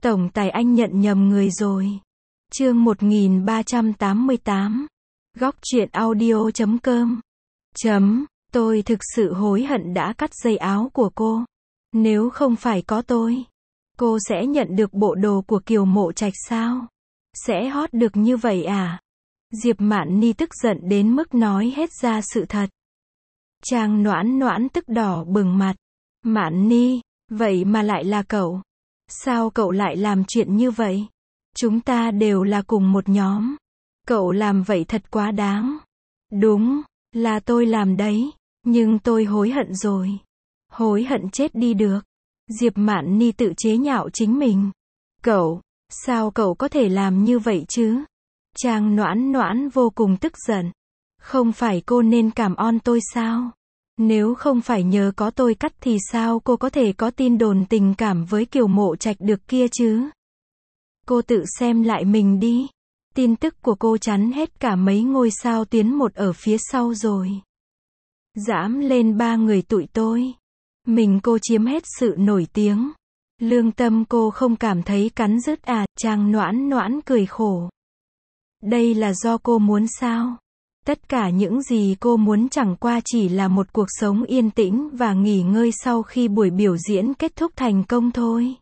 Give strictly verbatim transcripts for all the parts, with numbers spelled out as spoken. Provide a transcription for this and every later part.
Tổng tài anh nhận nhầm người rồi. Chương một nghìn ba trăm tám mươi tám. Góc truyện audio chấm com. Chấm, tôi thực sự hối hận đã cắt dây áo của cô. Nếu không phải có tôi, cô sẽ nhận được bộ đồ của Kiều Mộ Trạch sao? Sẽ hot được như vậy à? Diệp Mạn Ni tức giận đến mức nói hết ra sự thật. Trang Noãn Noãn tức đỏ bừng mặt. Mạn Ni, vậy mà lại là cậu. Sao cậu lại làm chuyện như vậy? Chúng ta đều là cùng một nhóm. Cậu làm vậy thật quá đáng. Đúng, là tôi làm đấy. Nhưng tôi hối hận rồi. Hối hận chết đi được. Diệp Mạn Ni tự chế nhạo chính mình. Cậu, sao cậu có thể làm như vậy chứ? Trang Noãn Noãn vô cùng tức giận. Không phải cô nên cảm ơn tôi sao? Nếu không phải nhờ có tôi cắt thì sao cô có thể có tin đồn tình cảm với Kiều Mộ Trạch được kia chứ? Cô tự xem lại mình đi. Tin tức của cô chắn hết cả mấy ngôi sao tuyến một ở phía sau rồi. Dám lên ba người tụi tôi. Mình cô chiếm hết sự nổi tiếng. Lương tâm cô không cảm thấy cắn rứt à? Trang Noãn Noãn cười khổ. Đây là do cô muốn sao? Tất cả những gì cô muốn chẳng qua chỉ là một cuộc sống yên tĩnh và nghỉ ngơi sau khi buổi biểu diễn kết thúc thành công thôi.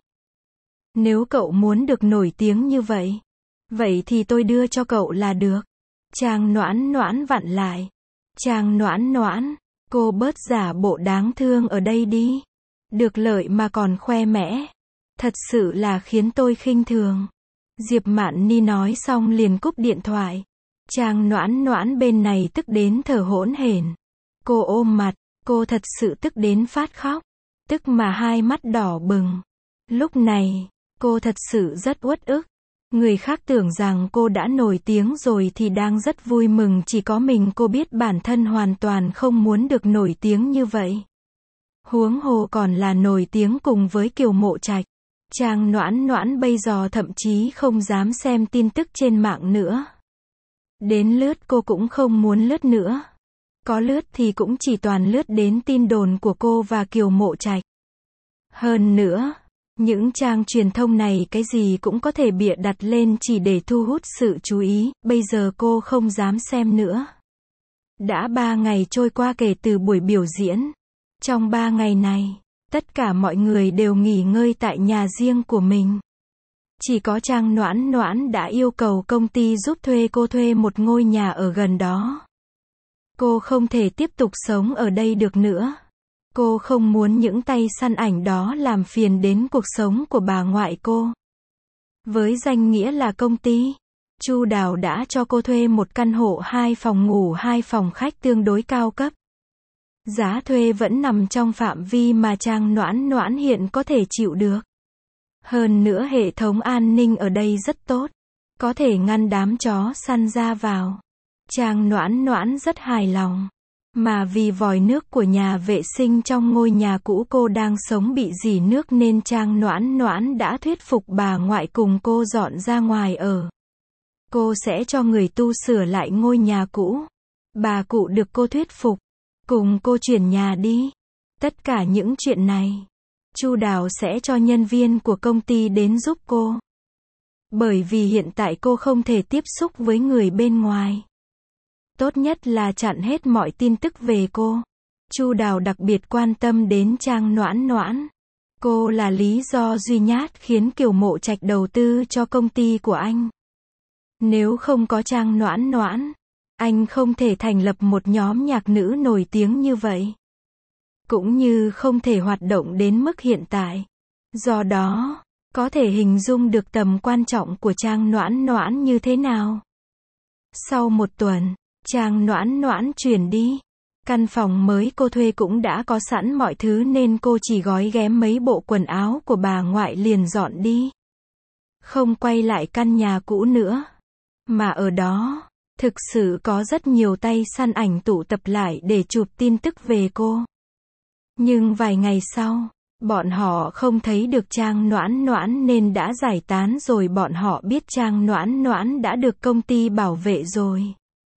Nếu cậu muốn được nổi tiếng như vậy, vậy thì tôi đưa cho cậu là được. Trang Noãn Noãn vặn lại. Trang Noãn Noãn, cô bớt giả bộ đáng thương ở đây đi. Được lợi mà còn khoe mẽ. Thật sự là khiến tôi khinh thường. Diệp Mạn Ni nói xong liền cúp điện thoại. Trang Noãn Noãn bên này tức đến thở hổn hển. Cô ôm mặt, cô thật sự tức đến phát khóc. Tức mà hai mắt đỏ bừng. Lúc này, cô thật sự rất uất ức. Người khác tưởng rằng cô đã nổi tiếng rồi thì đang rất vui mừng, chỉ có mình cô biết bản thân hoàn toàn không muốn được nổi tiếng như vậy. Huống hồ còn là nổi tiếng cùng với Kiều Mộ Trạch. Trang Noãn Noãn bây giờ thậm chí không dám xem tin tức trên mạng nữa. Đến lướt cô cũng không muốn lướt nữa. Có lướt thì cũng chỉ toàn lướt đến tin đồn của cô và Kiều Mộ Trạch. Hơn nữa, những trang truyền thông này cái gì cũng có thể bịa đặt lên chỉ để thu hút sự chú ý, bây giờ cô không dám xem nữa. Đã ba ngày trôi qua kể từ buổi biểu diễn. Trong ba ngày này, tất cả mọi người đều nghỉ ngơi tại nhà riêng của mình. Chỉ có Trang Noãn Noãn đã yêu cầu công ty giúp thuê cô thuê một ngôi nhà ở gần đó. Cô không thể tiếp tục sống ở đây được nữa. Cô không muốn những tay săn ảnh đó làm phiền đến cuộc sống của bà ngoại cô. Với danh nghĩa là công ty, Chu Đào đã cho cô thuê một căn hộ hai phòng ngủ hai phòng khách tương đối cao cấp. Giá thuê vẫn nằm trong phạm vi mà Trang Noãn Noãn hiện có thể chịu được. Hơn nữa hệ thống an ninh ở đây rất tốt. Có thể ngăn đám chó săn ra vào. Trang Noãn Noãn rất hài lòng. Mà vì vòi nước của nhà vệ sinh trong ngôi nhà cũ cô đang sống bị rỉ nước nên Trang Noãn Noãn đã thuyết phục bà ngoại cùng cô dọn ra ngoài ở. Cô sẽ cho người tu sửa lại ngôi nhà cũ. Bà cụ được cô thuyết phục. Cùng cô chuyển nhà đi. Tất cả những chuyện này, Chu Đào sẽ cho nhân viên của công ty đến giúp cô. Bởi vì hiện tại cô không thể tiếp xúc với người bên ngoài. Tốt nhất là chặn hết mọi tin tức về cô. Chu Đào đặc biệt quan tâm đến Trang Noãn Noãn. Cô là lý do duy nhất khiến Kiều Mộ Trạch đầu tư cho công ty của anh. Nếu không có Trang Noãn Noãn, anh không thể thành lập một nhóm nhạc nữ nổi tiếng như vậy. Cũng như không thể hoạt động đến mức hiện tại. Do đó, có thể hình dung được tầm quan trọng của Trang Noãn Noãn như thế nào. Sau một tuần, Trang Noãn Noãn chuyển đi. Căn phòng mới cô thuê cũng đã có sẵn mọi thứ nên cô chỉ gói ghém mấy bộ quần áo của bà ngoại liền dọn đi. Không quay lại căn nhà cũ nữa. Mà ở đó, thực sự có rất nhiều tay săn ảnh tụ tập lại để chụp tin tức về cô. Nhưng vài ngày sau, bọn họ không thấy được Trang Noãn Noãn nên đã giải tán rồi. Bọn họ biết Trang Noãn Noãn đã được công ty bảo vệ rồi.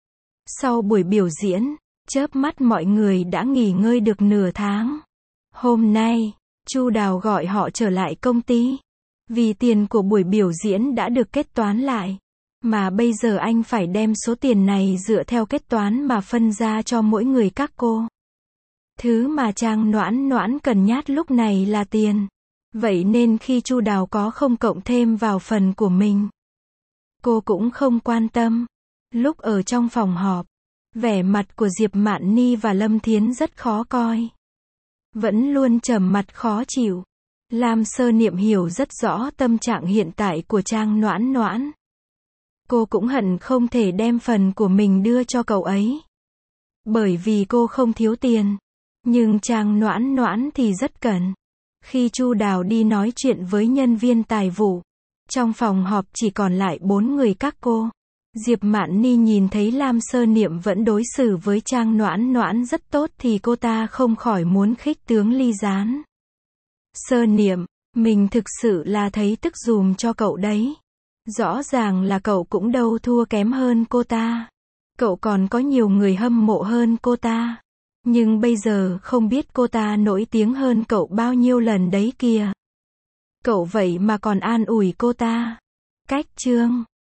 Sau buổi biểu diễn, chớp mắt mọi người đã nghỉ ngơi được nửa tháng. Hôm nay, Chu Đào gọi họ trở lại công ty. Vì tiền của buổi biểu diễn đã được kết toán lại. Mà bây giờ anh phải đem số tiền này dựa theo kết toán mà phân ra cho mỗi người các cô. Thứ mà Trang Noãn Noãn cần nhát lúc này là tiền. Vậy nên khi Chu Đào có không cộng thêm vào phần của mình, cô cũng không quan tâm. Lúc ở trong phòng họp, vẻ mặt của Diệp Mạn Ni và Lâm Thiến rất khó coi. Vẫn luôn trầm mặt khó chịu. Lam Sơ Niệm hiểu rất rõ tâm trạng hiện tại của Trang Noãn Noãn. Cô cũng hận không thể đem phần của mình đưa cho cậu ấy. Bởi vì cô không thiếu tiền. Nhưng Trang Noãn Noãn thì rất cần. Khi Chu Đào đi nói chuyện với nhân viên tài vụ, trong phòng họp chỉ còn lại bốn người các cô. Diệp Mạn Ni nhìn thấy Lam Sơ Niệm vẫn đối xử với Trang Noãn Noãn rất tốt thì cô ta không khỏi muốn khích tướng ly gián. Sơ Niệm, mình thực sự là thấy tức giùm cho cậu đấy. Rõ ràng là cậu cũng đâu thua kém hơn cô ta. Cậu còn có nhiều người hâm mộ hơn cô ta. Nhưng bây giờ không biết cô ta nổi tiếng hơn cậu bao nhiêu lần đấy kìa. Cậu vậy mà còn an ủi cô ta. Cách chương